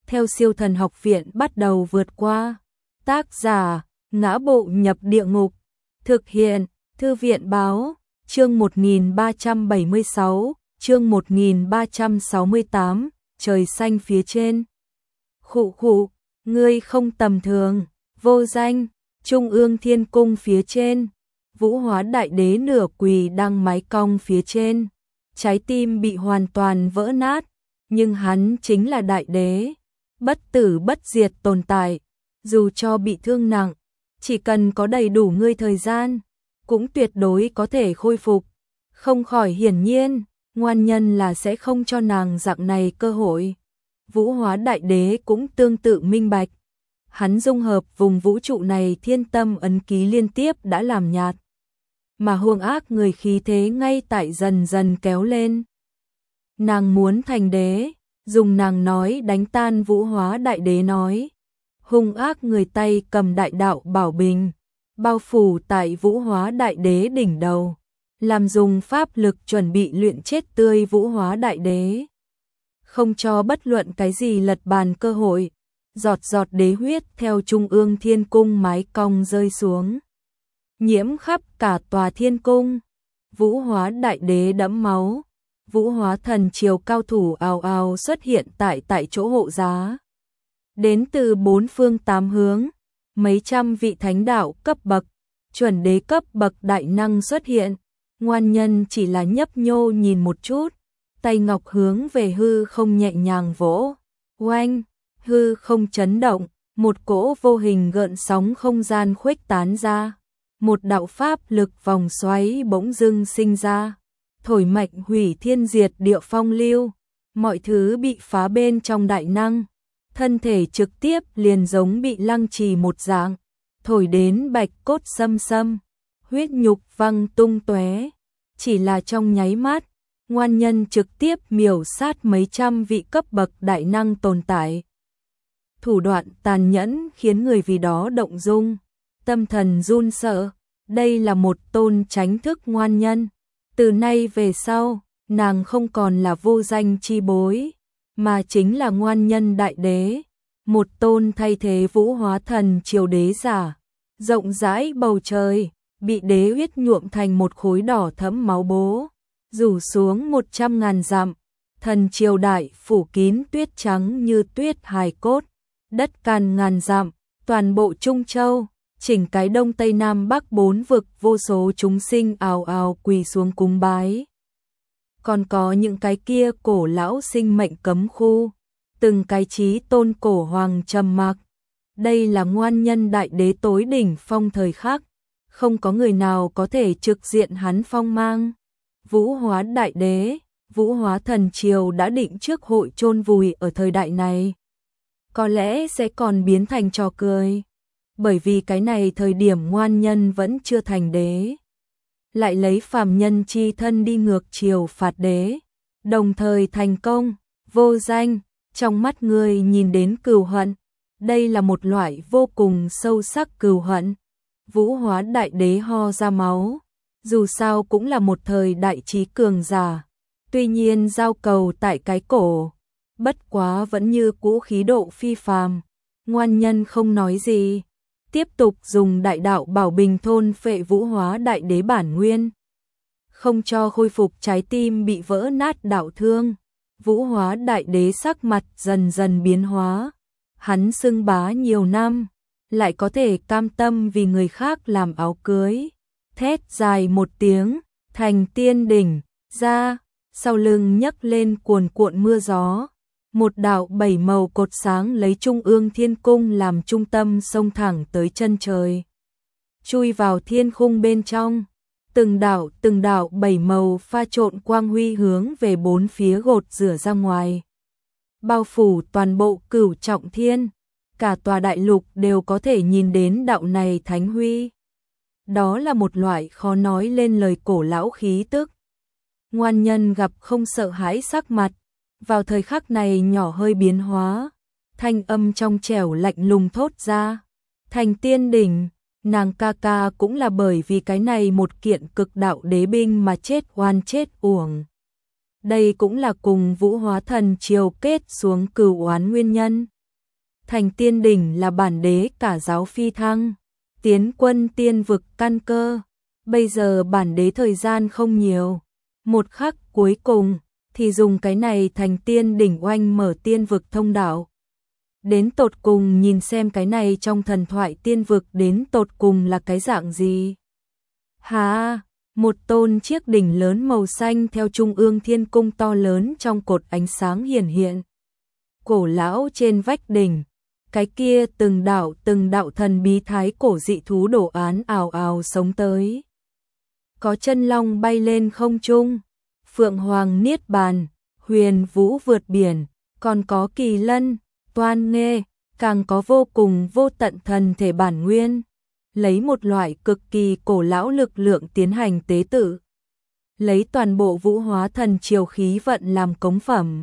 theo Siêu Thần Học Viện bắt đầu vượt qua. Tác giả: Ngã Bộ Nhập Địa Ngục. Thực hiện: Thư viện báo. Chương 1376, chương 1368, trời xanh phía trên. Khụ khụ, ngươi không tầm thường, vô danh. Trung ương thiên cung phía trên, Vũ Hóa Đại Đế nửa quỳ đăng mái cong phía trên, trái tim bị hoàn toàn vỡ nát, nhưng hắn chính là Đại Đế, bất tử bất diệt tồn tại, dù cho bị thương nặng, chỉ cần có đầy đủ ngươi thời gian, cũng tuyệt đối có thể khôi phục. Không khỏi hiển nhiên, ngoan nhân là sẽ không cho nàng dạng này cơ hội. Vũ Hóa Đại Đế cũng tương tự minh bạch. Hắn dung hợp vùng vũ trụ này thiên tâm ấn ký liên tiếp đã làm nhạt. Mà hung ác người khí thế ngay tại dần dần kéo lên. Nàng muốn thành đế, dùng nàng nói đánh tan Vũ Hóa Đại Đế nói. Hung ác người tay cầm đại đạo bảo bình, bao phủ tại Vũ Hóa Đại Đế đỉnh đầu, làm dùng pháp lực chuẩn bị luyện chết tươi Vũ Hóa Đại Đế. Không cho bất luận cái gì lật bàn cơ hội. Giọt giọt đế huyết theo trung ương thiên cung mái cong rơi xuống, nhiễm khắp cả tòa thiên cung. Vũ Hóa Đại Đế đẫm máu, Vũ Hóa Thần Triều cao thủ ào ào xuất hiện tại chỗ hộ giá. Đến từ bốn phương tám hướng, mấy trăm vị thánh đạo cấp bậc, chuẩn đế cấp bậc đại năng xuất hiện. Ngoan nhân chỉ là nhấp nhô nhìn một chút, tay ngọc hướng về hư không nhẹ nhàng vỗ, oanh. Hư không chấn động, một cỗ vô hình gợn sóng không gian khuếch tán ra, một đạo pháp lực vòng xoáy bỗng dưng sinh ra, thổi mạnh hủy thiên diệt địa phong lưu, mọi thứ bị phá bên trong đại năng, thân thể trực tiếp liền giống bị lăng trì một dạng, thổi đến bạch cốt xâm xâm, huyết nhục văng tung tóe, chỉ là trong nháy mắt, ngoan nhân trực tiếp miểu sát mấy trăm vị cấp bậc đại năng tồn tại. Thủ đoạn tàn nhẫn khiến người vì đó động dung, tâm thần run sợ. Đây là một tôn chánh thức ngoan nhân. Từ nay về sau, nàng không còn là vô danh chi bối, mà chính là ngoan nhân Đại Đế, một tôn thay thế Vũ Hóa Thần Triều đế giả. Rộng rãi bầu trời, bị đế huyết nhuộm thành một khối đỏ thẫm máu bố, rủ xuống 100.000 dặm, thần triều đại phủ kín tuyết trắng như tuyết hài cốt. Đất càn ngàn dặm, toàn bộ Trung Châu, chỉnh cái Đông Tây Nam Bắc bốn vực vô số chúng sinh ào ào quỳ xuống cúng bái. Còn có những cái kia cổ lão sinh mệnh cấm khu, từng cái chí tôn cổ hoàng trầm mặc. Đây là ngoan nhân Đại Đế tối đỉnh phong thời khắc, không có người nào có thể trực diện hắn phong mang. Vũ Hóa Đại Đế, Vũ Hóa Thần Triều đã định trước hội chôn vùi ở thời đại này. Có lẽ sẽ còn biến thành trò cười, bởi vì cái này thời điểm ngoan nhân vẫn chưa thành đế, lại lấy phàm nhân chi thân đi ngược chiều phạt đế, đồng thời thành công. Vô danh, trong mắt người nhìn đến cừu hận, đây là một loại vô cùng sâu sắc cừu hận. Vũ Hóa Đại Đế ho ra máu, dù sao cũng là một thời đại trí cường giả, tuy nhiên giao cầu tại cái cổ, bất quá vẫn như cũ khí độ phi phàm. Ngoan nhân không nói gì, tiếp tục dùng đại đạo bảo bình thôn phệ Vũ Hóa Đại Đế bản nguyên, không cho khôi phục trái tim bị vỡ nát đạo thương. Vũ Hóa Đại Đế sắc mặt dần dần biến hóa, hắn xưng bá nhiều năm, lại có thể cam tâm vì người khác làm áo cưới, thét dài một tiếng, thành tiên đỉnh ra, sau lưng nhấc lên cuồn cuộn mưa gió. Một đạo bảy màu cột sáng lấy trung ương thiên cung làm trung tâm xông thẳng tới chân trời, chui vào thiên khung bên trong. Từng đạo bảy màu pha trộn quang huy hướng về bốn phía gột rửa ra ngoài, bao phủ toàn bộ Cửu Trọng Thiên, cả tòa đại lục đều có thể nhìn đến đạo này thánh huy. Đó là một loại khó nói lên lời cổ lão khí tức. Ngoan nhân gặp không sợ hãi sắc mặt, vào thời khắc này nhỏ hơi biến hóa, thanh âm trong trẻo lạnh lùng thốt ra, thành tiên đỉnh. Nàng ca ca cũng là bởi vì cái này một kiện cực đạo đế binh mà chết oan chết uổng. Đây cũng là cùng Vũ Hóa Thần Triều kết xuống cừu oán nguyên nhân. thành tiên đỉnh là bản đế cả giáo phi thăng, tiến quân tiên vực căn cơ. Bây giờ bản đế thời gian không nhiều, một khắc cuối cùng thì dùng cái này thành tiên đỉnh oanh mở tiên vực thông đạo. Đến tột cùng nhìn xem cái này trong thần thoại tiên vực đến tột cùng là cái dạng gì. Hà, một tôn chiếc đỉnh lớn màu xanh theo trung ương thiên cung to lớn trong cột ánh sáng hiển hiện. Cổ lão trên vách đỉnh, cái kia từng đạo thần bí thái cổ dị thú đồ án ào ào sống tới. Có chân long bay lên không trung, phượng hoàng niết bàn, huyền vũ vượt biển, còn có kỳ lân, toan nghê, càng có vô cùng vô tận thần thể bản nguyên, lấy một loại cực kỳ cổ lão lực lượng tiến hành tế tự, lấy toàn bộ vũ hóa thần triều khí vận làm cống phẩm.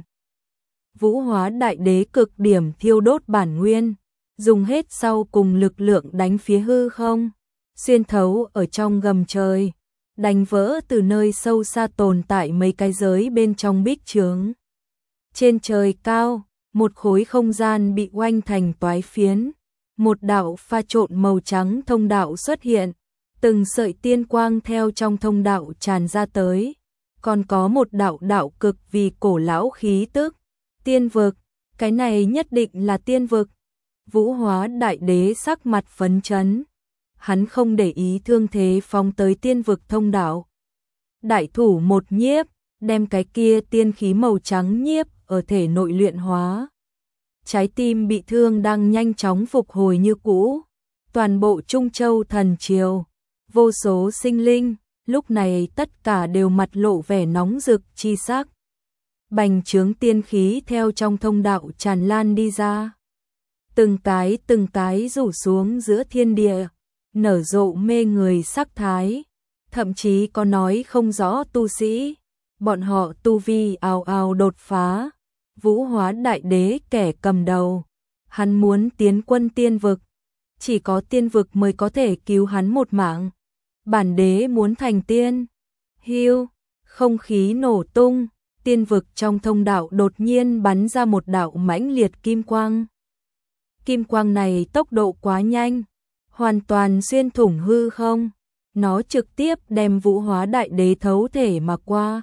Vũ hóa đại đế cực điểm thiêu đốt bản nguyên, dùng hết sau cùng lực lượng đánh phía hư không, xuyên thấu ở trong gầm trời, đánh vỡ từ nơi sâu xa tồn tại mấy cái giới bên trong bích chướng. Trên trời cao, một khối không gian bị oanh thành toái phiến, một đạo pha trộn màu trắng thông đạo xuất hiện, từng sợi tiên quang theo trong thông đạo tràn ra tới, còn có một đạo cực vì cổ lão khí tức, tiên vực, cái này nhất định là tiên vực. Vũ hóa đại đế sắc mặt phấn chấn, hắn không để ý thương thế phóng tới tiên vực thông đạo. Đại thủ một nhiếp, đem cái kia tiên khí màu trắng nhiếp ở thể nội luyện hóa. Trái tim bị thương đang nhanh chóng phục hồi như cũ. Toàn bộ Trung Châu thần triều, vô số sinh linh, lúc này tất cả đều mặt lộ vẻ nóng rực chi sắc. Bành trướng tiên khí theo trong thông đạo tràn lan đi ra. Từng cái rủ xuống giữa thiên địa, nở rộ mê người sắc thái, thậm chí có nói không rõ tu sĩ, bọn họ tu vi ào ào đột phá. Vũ hóa đại đế kẻ cầm đầu, hắn muốn tiến quân tiên vực, chỉ có tiên vực mới có thể cứu hắn một mạng. Bản đế muốn thành tiên. Hiu, không khí nổ tung, tiên vực trong thông đạo đột nhiên bắn ra một đạo mãnh liệt kim quang. Kim quang này tốc độ quá nhanh, hoàn toàn xuyên thủng hư không, nó trực tiếp đem vũ hóa đại đế thấu thể mà qua.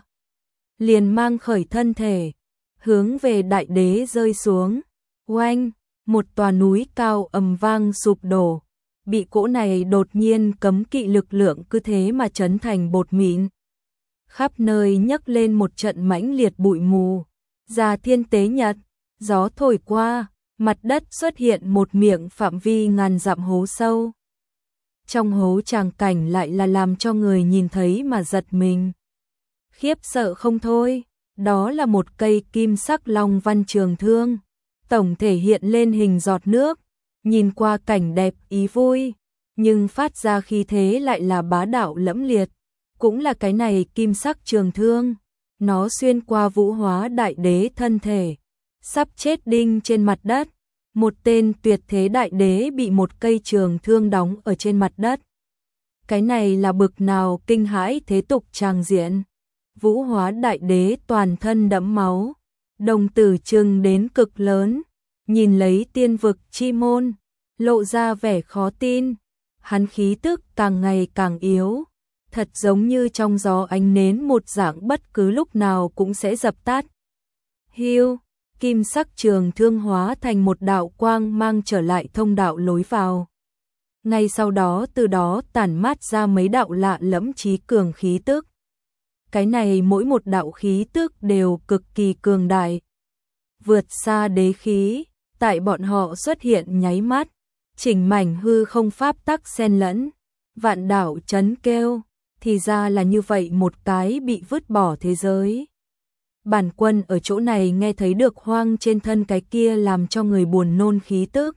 Liền mang khởi thân thể, hướng về đại đế rơi xuống. Oanh, một tòa núi cao ầm vang sụp đổ, bị cỗ này đột nhiên cấm kỵ lực lượng cứ thế mà chấn thành bột mịn. Khắp nơi nhấc lên một trận mãnh liệt bụi mù. Già thiên tế nhật, gió thổi qua, mặt đất xuất hiện một miệng phạm vi ngàn dặm hố sâu. Trong hố tràng cảnh lại là làm cho người nhìn thấy mà giật mình. Khiếp sợ không thôi, đó là một cây kim sắc long văn trường thương, tổng thể hiện lên hình giọt nước, nhìn qua cảnh đẹp ý vui, nhưng phát ra khí thế lại là bá đạo lẫm liệt. Cũng là cái này kim sắc trường thương, nó xuyên qua vũ hóa đại đế thân thể, sắp chết đinh trên mặt đất. Một tên tuyệt thế đại đế bị một cây trường thương đóng ở trên mặt đất. Cái này là bực nào kinh hãi thế tục tràng diện. Vũ hóa đại đế toàn thân đẫm máu, đồng tử trừng đến cực lớn, nhìn lấy tiên vực chi môn, lộ ra vẻ khó tin. Hắn khí tức càng ngày càng yếu, thật giống như trong gió ánh nến một dạng bất cứ lúc nào cũng sẽ dập tắt. Hiu, kim sắc trường thương hóa thành một đạo quang mang trở lại thông đạo lối vào. Ngay sau đó từ đó tản mát ra mấy đạo lạ lẫm chí cường khí tức. Cái này mỗi một đạo khí tức đều cực kỳ cường đại, vượt xa đế khí, tại bọn họ xuất hiện nháy mắt, chỉnh mảnh hư không pháp tắc xen lẫn, vạn đạo chấn kêu, thì ra là như vậy một cái bị vứt bỏ thế giới. Bản quân ở chỗ này nghe thấy được hoang trên thân cái kia làm cho người buồn nôn khí tức.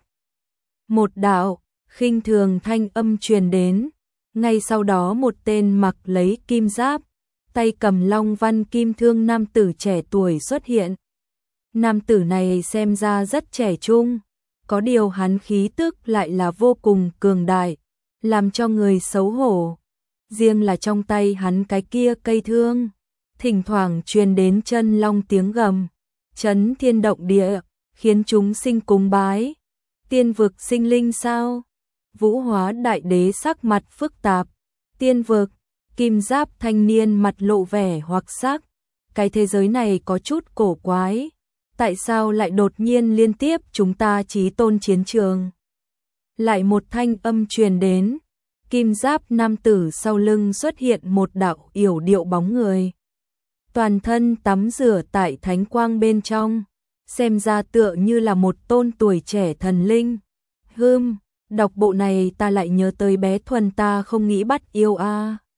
Một đạo, khinh thường thanh âm truyền đến, ngay sau đó một tên mặc lấy kim giáp, tay cầm long văn kim thương nam tử trẻ tuổi xuất hiện. Nam tử này xem ra rất trẻ trung, có điều hắn khí tức lại là vô cùng cường đại, làm cho người xấu hổ. Riêng là trong tay hắn cái kia cây thương, thỉnh thoảng truyền đến chân long tiếng gầm, chấn thiên động địa, khiến chúng sinh cúng bái. Tiên vực sinh linh sao? Vũ Hóa đại đế sắc mặt phức tạp. Tiên vực, kim giáp thanh niên mặt lộ vẻ hoặc sắc. Cái thế giới này có chút cổ quái. Tại sao lại đột nhiên liên tiếp chúng ta chí tôn chiến trường? Lại một thanh âm truyền đến. Kim giáp nam tử sau lưng xuất hiện một đạo yểu điệu bóng người. Toàn thân tắm rửa tại thánh quang bên trong. Xem ra tựa như là một tôn tuổi trẻ thần linh. Đọc bộ này ta lại nhớ tới bé Thuần ta không nghĩ bắt yêu a.